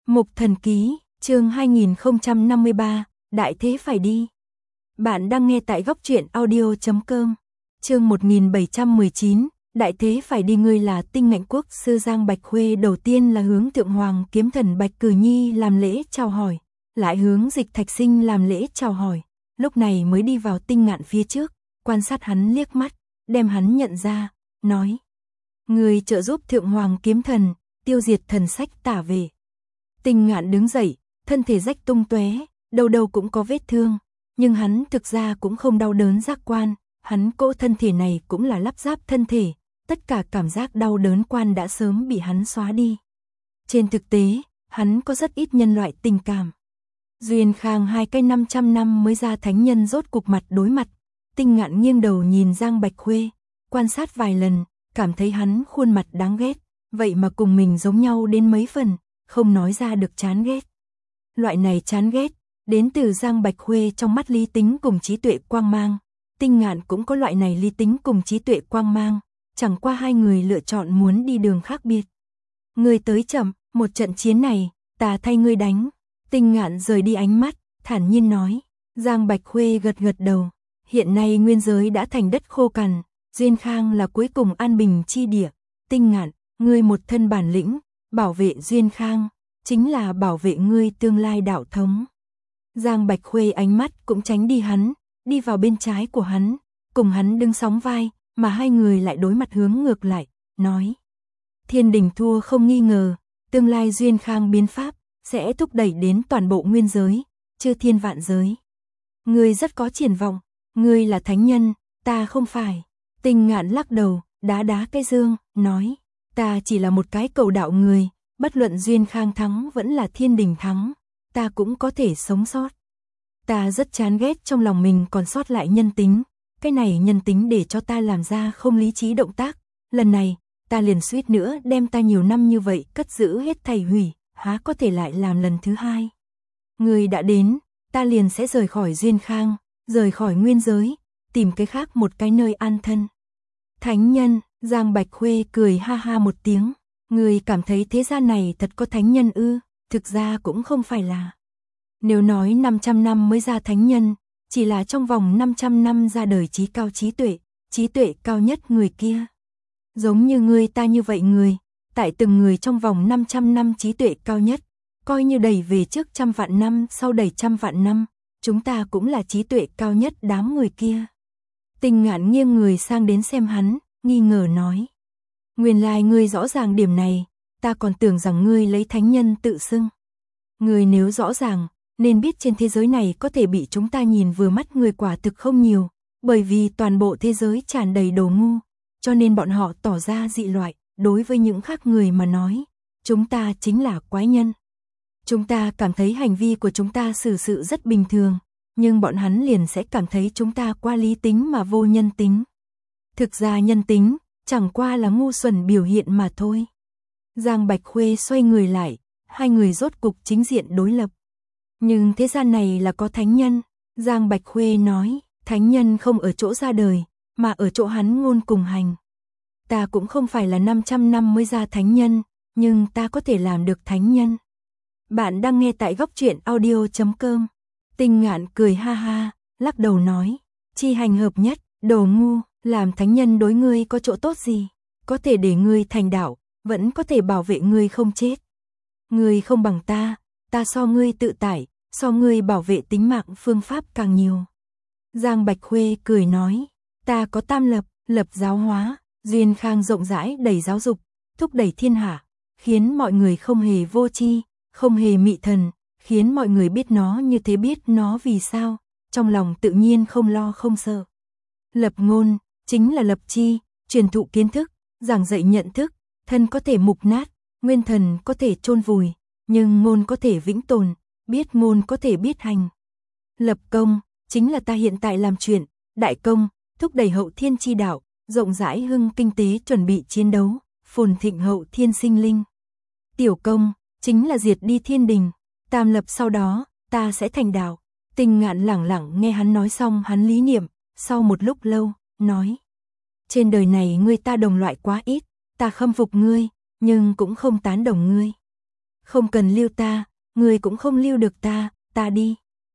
Mục Thần Ký, chương 2053, Đại Thế Phải Đi. Bạn đang nghe tại góc truyện audio.com. Chương 1719, Đại Thế Phải Đi. Ngươi là Tinh Ngạnh Quốc sư Giang Bạch Khuê đầu tiên là hướng Thượng Hoàng Kiếm Thần Bạch Cử Nhi làm lễ chào hỏi, lại hướng Dịch Thạch Sinh làm lễ chào hỏi, lúc này mới đi vào Tinh Ngạn phía trước, quan sát hắn liếc mắt, đem hắn nhận ra, nói: "Ngươi trợ giúp Thượng Hoàng Kiếm Thần, tiêu diệt thần sách tả về." Tinh Ngạn đứng dậy, thân thể rách tung tóe, đầu đầu cũng có vết thương, nhưng hắn thực ra cũng không đau đớn giác quan, hắn cỗ thân thể này cũng là lắp ráp thân thể, tất cả cảm giác đau đớn quan đã sớm bị hắn xóa đi. Trên thực tế, hắn có rất ít nhân loại tình cảm. Duyên Khang 2 cái 500 năm mới ra thánh nhân rốt cục mặt đối mặt. Tinh Ngạn nghiêng đầu nhìn Giang Bạch Khuê, quan sát vài lần, cảm thấy hắn khuôn mặt đáng ghét, vậy mà cùng mình giống nhau đến mấy phần, không nói ra được chán ghét. Loại này chán ghét, đến từ Giang Bạch Khuê trong mắt lý tính cùng trí tuệ quang mang. Tinh Ngạn cũng có loại này lý tính cùng trí tuệ quang mang, chẳng qua hai người lựa chọn muốn đi đường khác biệt. Ngươi tới chậm, một trận chiến này, ta thay ngươi đánh. Tinh Ngạn rời đi ánh mắt, thản nhiên nói. Giang Bạch Khuê gật gật đầu. Hiện nay nguyên giới đã thành đất khô cằn, Duyên Khang là cuối cùng an bình chi địa. Tinh Ngạn, ngươi một thân bản lĩnh, bảo vệ Duyên Khang, chính là bảo vệ ngươi tương lai đạo thống. Giang Bạch Khuê ánh mắt cũng tránh đi hắn, đi vào bên trái của hắn, cùng hắn đứng sóng vai, mà hai người lại đối mặt hướng ngược lại, nói: Thiên Đình thua không nghi ngờ, tương lai Duyên Khang biến pháp, sẽ thúc đẩy đến toàn bộ nguyên giới, chư thiên vạn giới. Ngươi rất có triển vọng, ngươi là thánh nhân, ta không phải. Tinh Ngạn lắc đầu, đá đá cái dương, nói: Ta chỉ là một cái cầu đạo người, bất luận Duyên Khang thắng vẫn là Thiên Đình thắng, ta cũng có thể sống sót. Ta rất chán ghét trong lòng mình còn sót lại nhân tính, cái này nhân tính để cho ta làm ra không lý trí động tác, lần này, ta liền suýt nữa đem ta nhiều năm như vậy cất giữ hết thảy hủy, há có thể lại làm lần thứ hai. Người đã đến, ta liền sẽ rời khỏi Duyên Khang, rời khỏi nguyên giới, tìm cái khác một cái nơi an thân. Thánh nhân, Giang Bạch Khuê cười ha ha một tiếng, người cảm thấy thế gian này thật có thánh nhân ư? Thực ra cũng không phải là. Nếu nói 500 năm mới ra thánh nhân, chỉ là trong vòng 500 năm ra đời trí tuệ cao nhất người kia. Giống như người ta như vậy người, tại từng người trong vòng 500 năm trí tuệ cao nhất, coi như đẩy về trước 100 vạn năm, sau đẩy 100 vạn năm, chúng ta cũng là trí tuệ cao nhất đám người kia. Tinh Ngạn nghiêng người sang đến xem hắn, nghi ngờ nói: Nguyên lai ngươi rõ ràng điểm này, ta còn tưởng rằng ngươi lấy thánh nhân tự xưng. Ngươi nếu rõ ràng, nên biết trên thế giới này có thể bị chúng ta nhìn vừa mắt người quả thực không nhiều, bởi vì toàn bộ thế giới tràn đầy đồ ngu, cho nên bọn họ tỏ ra dị loại, đối với những khác người mà nói, chúng ta chính là quái nhân. Chúng ta cảm thấy hành vi của chúng ta xử sự rất bình thường, nhưng bọn hắn liền sẽ cảm thấy chúng ta qua lý tính mà vô nhân tính. Thực ra nhân tính, chẳng qua là ngu xuẩn biểu hiện mà thôi. Giang Bạch Khuê xoay người lại, hai người rốt cục chính diện đối lập. Nhưng thế gian này là có thánh nhân, Giang Bạch Khuê nói, thánh nhân không ở chỗ ra đời, mà ở chỗ hắn ngôn cùng hành. Ta cũng không phải là 500 năm mới ra thánh nhân, nhưng ta có thể làm được thánh nhân. Bạn đang nghe tại góc truyện audio.com. Tinh Ngạn cười ha ha, lắc đầu nói, chi hành hợp nhất, đồ ngu, làm thánh nhân đối ngươi có chỗ tốt gì, có thể để ngươi thành đạo, vẫn có thể bảo vệ ngươi không chết. Ngươi không bằng ta so ngươi tự tại, so ngươi bảo vệ tính mạng phương pháp càng nhiều. Giang Bạch Khuê cười nói, ta có tam lập, lập giáo hóa, Duyên Khang rộng rãi đầy giáo dục, thúc đẩy thiên hạ, khiến mọi người không hề vô tri, không hề mị thần, khiến mọi người biết nó như thế biết nó vì sao, trong lòng tự nhiên không lo không sợ. Lập ngôn, chính là lập chi, truyền thụ kiến thức, giảng dạy nhận thức, thân có thể mục nát, nguyên thần có thể chôn vùi, nhưng ngôn có thể vĩnh tồn, biết ngôn có thể biết hành. Lập công, chính là ta hiện tại làm chuyện, đại công, thúc đẩy hậu thiên chi đạo, rộng rãi hưng kinh tế chuẩn bị chiến đấu, phồn thịnh hậu thiên sinh linh. Tiểu công, chính là diệt đi thiên đình, tam lập sau đó, ta sẽ thành đạo. Tinh Ngạn lẳng lặng nghe hắn nói xong hắn lý niệm, sau một lúc lâu, nói: Trên đời này ngươi ta đồng loại quá ít, ta khâm phục ngươi, nhưng cũng không tán đồng ngươi. Không cần lưu ta, người cũng không lưu được ta đi.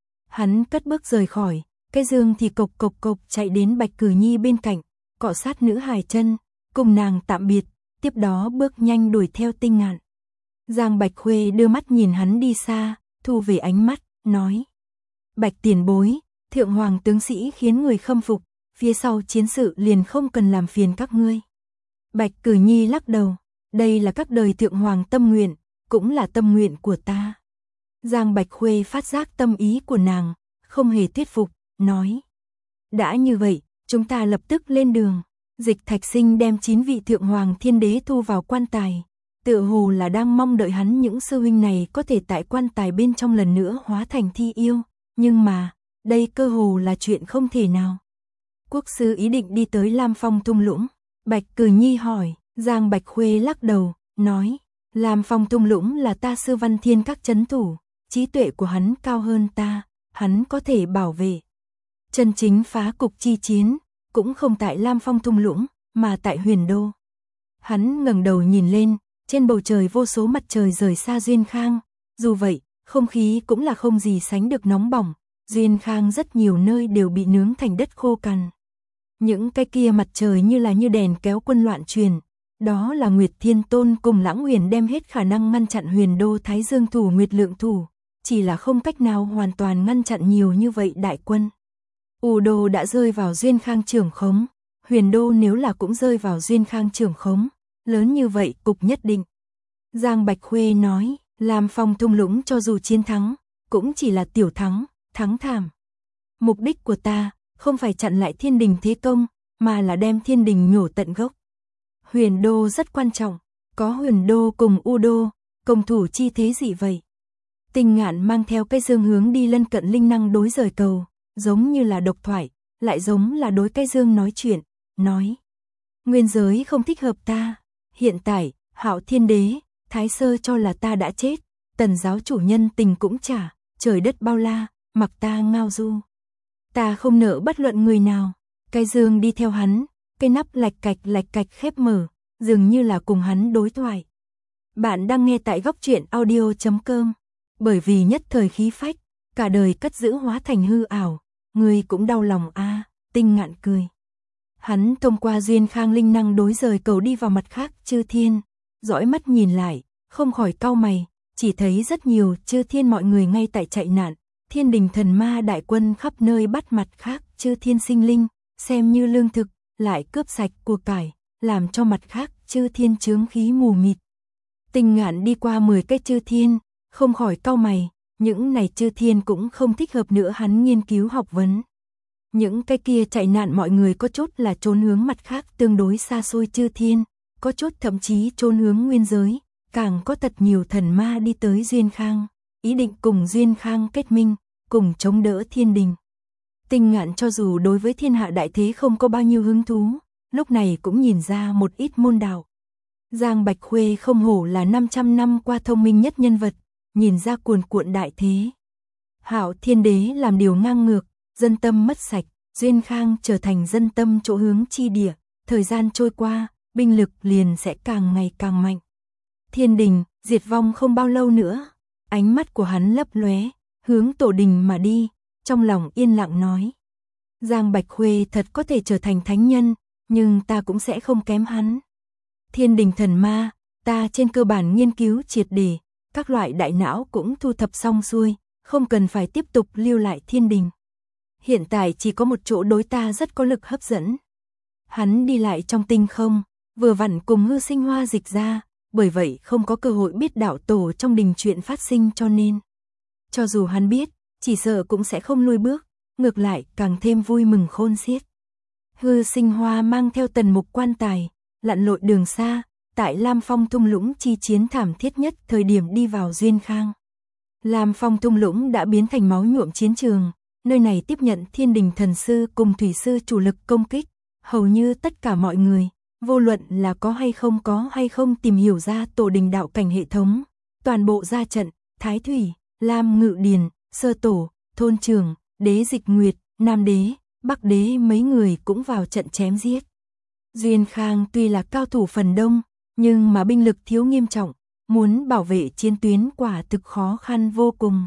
Hắn cất bước rời khỏi, cái dương thì cộc cộc cộc chạy đến Bạch Cử Nhi bên cạnh, cọ sát nữ hài chân, cùng nàng tạm biệt, tiếp đó bước nhanh đuổi theo Tinh Ngạn. Giang Bạch Khuê đưa mắt nhìn hắn đi xa, thu về ánh mắt, nói: Bạch tiền bối, thượng hoàng tướng sĩ khiến người khâm phục, phía sau chiến sự liền không cần làm phiền các ngươi. Bạch Cử Nhi lắc đầu, đây là các đời thượng hoàng tâm nguyện, cũng là tâm nguyện của ta. Giang Bạch Khuê phát giác tâm ý của nàng, không hề thuyết phục, nói: đã như vậy, chúng ta lập tức lên đường. Dịch Thạch Sinh đem 9 vị thượng hoàng thiên đế thu vào quan tài, tựa hồ là đang mong đợi hắn những sư huynh này có thể tại quan tài bên trong lần nữa hóa thành thi yêu, nhưng mà, đây cơ hồ là chuyện không thể nào. Quốc sư ý định đi tới Lam Phong thung lũng. Bạch Cử Nhi hỏi. Giang Bạch Khuê lắc đầu, nói: Lam Phong thung lũng là ta sư Văn Thiên các trấn thủ, trí tuệ của hắn cao hơn ta, hắn có thể bảo vệ. Chân chính phá cục chi chiến, cũng không tại Lam Phong thung lũng, mà tại Huyền Đô. Hắn ngẩng đầu nhìn lên, trên bầu trời vô số mặt trời rời xa Duyên Khang, dù vậy, không khí cũng là không gì sánh được nóng bỏng, Duyên Khang rất nhiều nơi đều bị nướng thành đất khô cằn. Những cái kia mặt trời như đèn kéo quân loạn truyền, đó là Nguyệt Thiên Tôn cùng Lãng Huyền đem hết khả năng ngăn chặn Huyền Đô Thái Dương thủ Nguyệt Lượng thủ, chỉ là không cách nào hoàn toàn ngăn chặn nhiều như vậy đại quân. U Đô đã rơi vào Duyên Khang trưởng khống, Huyền Đô nếu là cũng rơi vào Duyên Khang trưởng khống, lớn như vậy cục nhất định. Giang Bạch Khuê nói, Lam Phong thung lũng cho dù chiến thắng, cũng chỉ là tiểu thắng, thắng thảm. Mục đích của ta, không phải chặn lại Thiên Đình thế công, mà là đem Thiên Đình nhổ tận gốc. Huyền Đô rất quan trọng, có Huyền Đô cùng U Đô, công thủ chi thế gì vậy? Tinh Ngạn mang theo cái dương hướng đi lân cận linh năng đối rời cầu, giống như là độc thoại, lại giống là đối cái dương nói chuyện, nói: nguyên giới không thích hợp ta, hiện tại, Hạo Thiên Đế, Thái Sơ cho là ta đã chết, Tần giáo chủ nhân tình cũng trả, trời đất bao la, mặc ta ngao du. Ta không nợ bất luận người nào. Cái dương đi theo hắn, cái nắp lạch cạch khép mở, dường như là cùng hắn đối thoại. Bạn đang nghe tại Góc Truyện Audio.com. Bởi vì nhất thời khí phách, cả đời cất giữ hóa thành hư ảo, người cũng đau lòng a. Tinh Ngạn cười. Hắn thông qua Duyên Khang linh năng đối rời cầu đi vào mặt khác chư thiên, dõi mắt nhìn lại, không khỏi cau mày, chỉ thấy rất nhiều chư thiên mọi người ngay tại chạy nạn, Thiên Đình thần ma đại quân khắp nơi bắt mặt khác chư thiên sinh linh, xem như lương thực, lại cướp sạch của cải, làm cho mặt khác chư thiên chướng khí mù mịt. Tinh Ngạn đi qua 10 cái chư thiên, không khỏi cau mày, những này chư thiên cũng không thích hợp nữa hắn nghiên cứu học vấn. Những cái kia chạy nạn mọi người có chút là trốn hướng mặt khác tương đối xa xôi chư thiên, có chút thậm chí trốn hướng nguyên giới, càng có thật nhiều thần ma đi tới Duyên Khang, ý định cùng Duyên Khang kết minh, cùng chống đỡ Thiên Đình. Tinh Ngạn cho dù đối với thiên hạ đại thế không có bao nhiêu hứng thú, lúc này cũng nhìn ra một ít môn đạo. Giang Bạch Khuê không hổ là 500 năm qua thông minh nhất nhân vật, nhìn ra cuồn cuộn đại thế. Hạo Thiên Đế làm điều ngang ngược, dân tâm mất sạch, Duyên Khang trở thành dân tâm chỗ hướng chi địa, thời gian trôi qua, binh lực liền sẽ càng ngày càng mạnh. Thiên Đình, diệt vong không bao lâu nữa. Ánh mắt của hắn lấp lóe, hướng tổ đình mà đi, trong lòng yên lặng nói: Giang Bạch Khuê thật có thể trở thành thánh nhân, nhưng ta cũng sẽ không kém hắn. Thiên Đình thần ma, ta trên cơ bản nghiên cứu triệt để, các loại đại não cũng thu thập xong xuôi, không cần phải tiếp tục lưu lại Thiên Đình. Hiện tại chỉ có một chỗ đối ta rất có lực hấp dẫn. Hắn đi lại trong tinh không, vừa vặn cùng Hư Sinh Hoa dịch ra, bởi vậy không có cơ hội biết đạo tổ trong đình chuyện phát sinh, cho nên cho dù hắn biết, chỉ sợ cũng sẽ không lùi bước, ngược lại càng thêm vui mừng khôn xiết. Hư Sinh Hoa mang theo Tần Mục quan tài, lặn lội đường xa, tại Lam Phong thung lũng chi chiến thảm thiết nhất thời điểm đi vào Duyên Khang. Lam Phong thung lũng đã biến thành máu nhuộm chiến trường, nơi này tiếp nhận Thiên Đình thần sư cùng thủy sư chủ lực công kích, hầu như tất cả mọi người, vô luận là có hay không tìm hiểu ra tổ đình đạo cảnh hệ thống, toàn bộ ra trận, Thái Thủy, Lam Ngự Điền, Sơ Tổ, Thôn Trường, Đế Dịch Nguyệt, Nam Đế, Bắc Đế mấy người cũng vào trận chém giết. Duyên Khang tuy là cao thủ phần đông, nhưng mà binh lực thiếu nghiêm trọng, muốn bảo vệ chiến tuyến quả thực khó khăn vô cùng.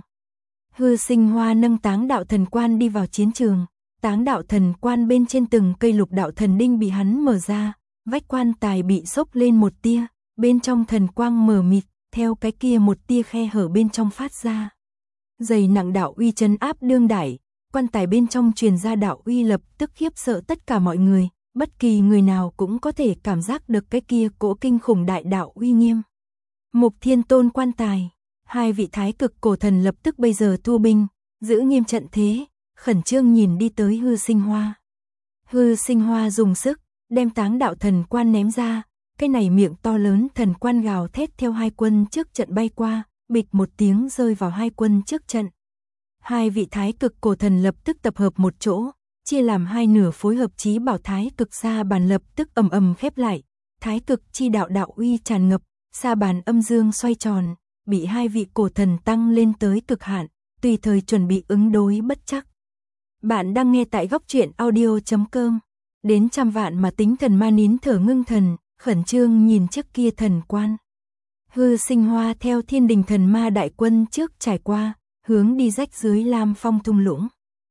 Hư Sinh Hoa nâng Táng Đạo Thần Quan đi vào chiến trường, Táng Đạo Thần Quan bên trên từng cây lục đạo thần đinh bị hắn mở ra, vách quan tài bị xốc lên một tia, bên trong thần quang mờ mịt, theo cái kia một tia khe hở bên trong phát ra. Dày nặng đạo uy trấn áp đương đại, quan tài bên trong truyền ra đạo uy lập tức khiếp sợ tất cả mọi người, bất kỳ người nào cũng có thể cảm giác được cái kia cỗ kinh khủng đại đạo uy nghiêm. Mục Thiên Tôn quan tài, hai vị thái cực cổ thần lập tức bây giờ thu binh, giữ nghiêm trận thế, khẩn trương nhìn đi tới Hư Sinh Hoa. Hư Sinh Hoa dùng sức, đem Táng Đạo Thần Quan ném ra, cái này miệng to lớn thần quan gào thét theo hai quân trước trận bay qua, bịch một tiếng rơi vào hai quân trước trận. Hai vị thái cực cổ thần lập tức tập hợp một chỗ, chia làm hai nửa phối hợp chí bảo thái cực sa bàn lập tức ầm ầm khép lại, thái cực chi đạo đạo uy tràn ngập, sa bàn âm dương xoay tròn, bị hai vị cổ thần tăng lên tới cực hạn, tùy thời chuẩn bị ứng đối bất trắc. Bạn đang nghe tại góc truyện audio.com. Đến trăm vạn mà tính thần ma nín thở ngưng thần, khẩn trương nhìn trước kia thần quan. Hư Sinh Hoa theo Thiên Đình thần ma đại quân trước trải qua, hướng đi rách dưới Lam Phong thung lũng.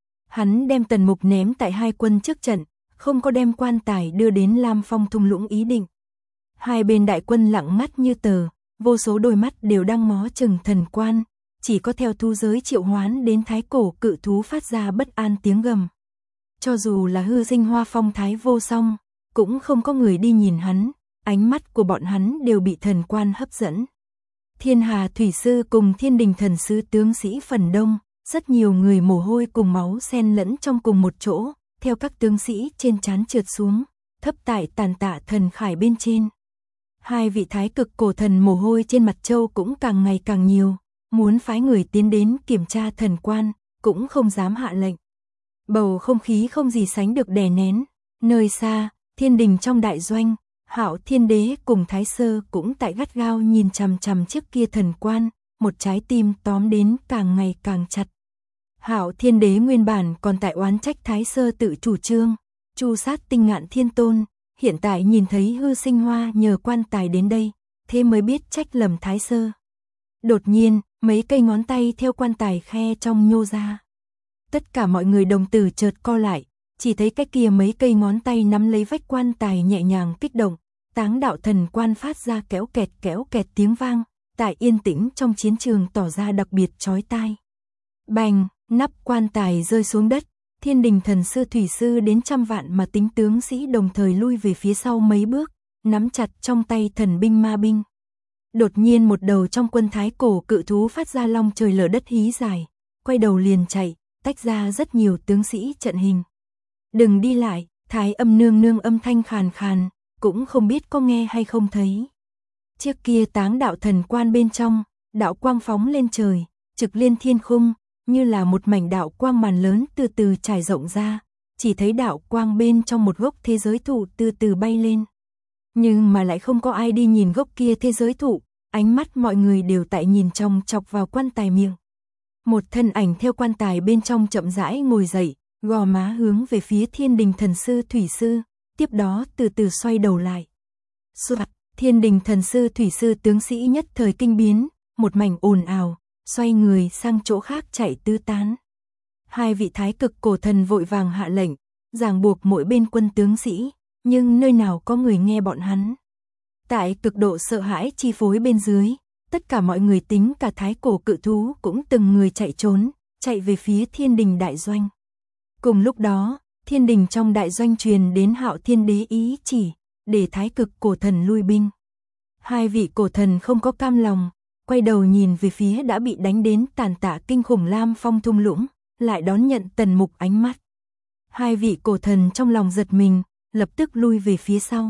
Hắn đem Tần Mục ném tại hai quân trước trận, không có đem quan tài đưa đến Lam Phong thung lũng ý định. Hai bên đại quân lặng ngắt như tờ, vô số đôi mắt đều đang ngó chừng thần quan, chỉ có theo thu giới triệu hoán đến thái cổ cự thú phát ra bất an tiếng gầm. Cho dù là Hư Sinh Hoa phong thái vô song, cũng không có người đi nhìn hắn, ánh mắt của bọn hắn đều bị thần quan hấp dẫn. Thiên Hà Thủy Sư cùng Thiên Đình Thần Sư tướng sĩ phần đông, rất nhiều người mồ hôi cùng máu xen lẫn trong cùng một chỗ, theo các tướng sĩ trên trán trượt xuống, thấp tại tàn tạ thần khải bên trên. Hai vị thái cực cổ thần mồ hôi trên mặt châu cũng càng ngày càng nhiều, muốn phái người tiến đến kiểm tra thần quan, cũng không dám hạ lệnh. Bầu không khí không gì sánh được đè nén, nơi xa, Thiên Đình trong đại doanh, Hạo Thiên Đế cùng Thái Sơ cũng tại gắt gao nhìn chằm chằm trước kia thần quan, một trái tim tóm đến càng ngày càng chặt. Hạo Thiên Đế nguyên bản còn tại oán trách Thái Sơ tự chủ trương, tru sát Tinh Ngạn Thiên Tôn, hiện tại nhìn thấy Hư Sinh Hoa nhờ quan tài đến đây, thế mới biết trách lầm Thái Sơ. Đột nhiên, mấy cây ngón tay theo quan tài khe trong nhô ra. Tất cả mọi người đồng tử chợt co lại, chỉ thấy cái kia mấy cây ngón tay nắm lấy vách quan tài nhẹ nhàng kích động, Táng Đạo Thần Quan phát ra kéo kẹt tiếng vang, tại yên tĩnh trong chiến trường tỏ ra đặc biệt chói tai. Bành, nắp quan tài rơi xuống đất, Thiên Đình Thần Sư Thủy Sư đến trăm vạn mà tính tướng sĩ đồng thời lui về phía sau mấy bước, nắm chặt trong tay thần binh ma binh. Đột nhiên một đầu trong quân thái cổ cự thú phát ra long trời lở đất hí dài, quay đầu liền chạy, tách ra rất nhiều tướng sĩ trận hình. Đừng đi lại, Thái Âm nương nương âm thanh khàn khàn, cũng không biết có nghe hay không thấy. Trước kia Táng Đạo Thần Quan bên trong, đạo quang phóng lên trời, trực liên thiên khung, như là một mảnh đạo quang màn lớn từ từ trải rộng ra, chỉ thấy đạo quang bên trong một gốc thế giới thụ từ từ bay lên. Nhưng mà lại không có ai đi nhìn gốc kia thế giới thụ, ánh mắt mọi người đều tại nhìn chòng chọc vào quan tài miệng. Một thân ảnh theo quan tài bên trong chậm rãi ngồi dậy, gò má hướng về phía Thiên Đình Thần Sư Thủy Sư, tiếp đó từ từ xoay đầu lại. Soạt, Thiên Đình Thần Sư Thủy Sư tướng sĩ nhất thời kinh biến, một mảnh ồn ào, xoay người sang chỗ khác chạy tứ tán. Hai vị thái cực cổ thần vội vàng hạ lệnh, ràng buộc mỗi bên quân tướng sĩ, nhưng nơi nào có người nghe bọn hắn. Tại cực độ sợ hãi chi phối bên dưới, tất cả mọi người tính cả thái cổ cự thú cũng từng người chạy trốn, chạy về phía Thiên Đình đại doanh. Cùng lúc đó, Thiên Đình trong đại doanh truyền đến Hạo Thiên Đế ý chỉ, để thái cực cổ thần lui binh. Hai vị cổ thần không có cam lòng, quay đầu nhìn về phía đã bị đánh đến tàn tạ kinh khủng Lam Phong thung lũng, lại đón nhận Tần Mục ánh mắt. Hai vị cổ thần trong lòng giật mình, lập tức lui về phía sau.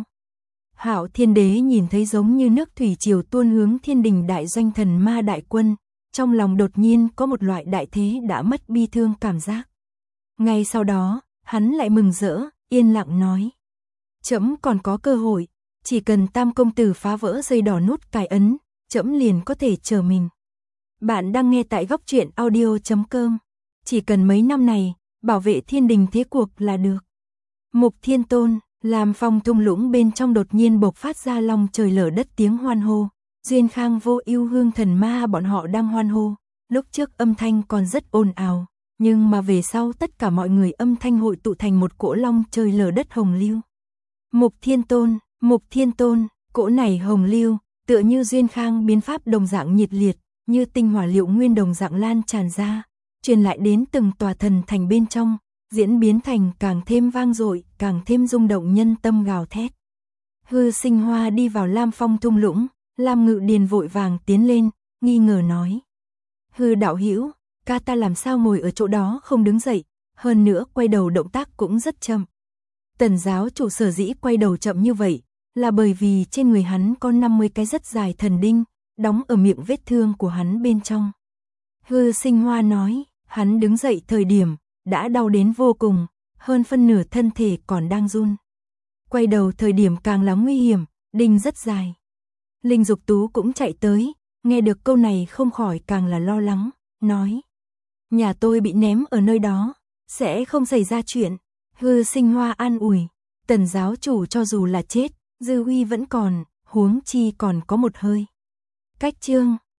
Hạo Thiên Đế nhìn thấy giống như nước thủy triều tuôn hướng Thiên Đình đại doanh thần ma đại quân, trong lòng đột nhiên có một loại đại thế đã mất bi thương cảm giác. Ngay sau đó, hắn lại mừng rỡ, yên lặng nói: "Trẫm còn có cơ hội, chỉ cần Tam công tử phá vỡ dây đỏ nút cài ấn, trẫm liền có thể chờ mình." Bạn đang nghe tại góc truyện audio.com. Chỉ cần mấy năm này, bảo vệ Thiên Đình thế cuộc là được. Mục Thiên Tôn, Lam Phong thung lũng bên trong đột nhiên bộc phát ra long trời lở đất tiếng hoan hô, Duyên Khang Vô Ưu Hương Thần Ma bọn họ đang hoan hô, lúc trước âm thanh còn rất ồn ào, nhưng mà về sau tất cả mọi người âm thanh hội tụ thành một cỗ long trời lở đất hồng lưu. Mục Thiên Tôn, cỗ này hồng lưu, tựa như Duyên Khang biến pháp đồng dạng nhiệt liệt, như tinh hỏa liệu nguyên đồng dạng lan tràn ra, truyền lại đến từng tòa thần thành bên trong, diễn biến thành càng thêm vang dội, càng thêm rung động nhân tâm gào thét. Hư Sinh Hoa đi vào Lam Phong thung lũng, Lam Ngự Điền vội vàng tiến lên, nghi ngờ nói: "Hư đạo hữu, ca ta làm sao ngồi ở chỗ đó không đứng dậy, hơn nữa quay đầu động tác cũng rất chậm." Tần giáo chủ sở dĩ quay đầu chậm như vậy, là bởi vì trên người hắn có 50 cái rất dài thần đinh, đóng ở miệng vết thương của hắn bên trong. Hư Sinh Hoa nói, hắn đứng dậy thời điểm, đã đau đến vô cùng, hơn phân nửa thân thể còn đang run. Quay đầu thời điểm càng là nguy hiểm, đinh rất dài. Linh Dục Tú cũng chạy tới, nghe được câu này không khỏi càng là lo lắng, nói: "Nhà tôi bị ném ở nơi đó, sẽ không xảy ra chuyện." Hư Sinh Hoa an ủi, Tần giáo chủ cho dù là chết, dư uy vẫn còn, huống chi còn có một hơi. Cách chương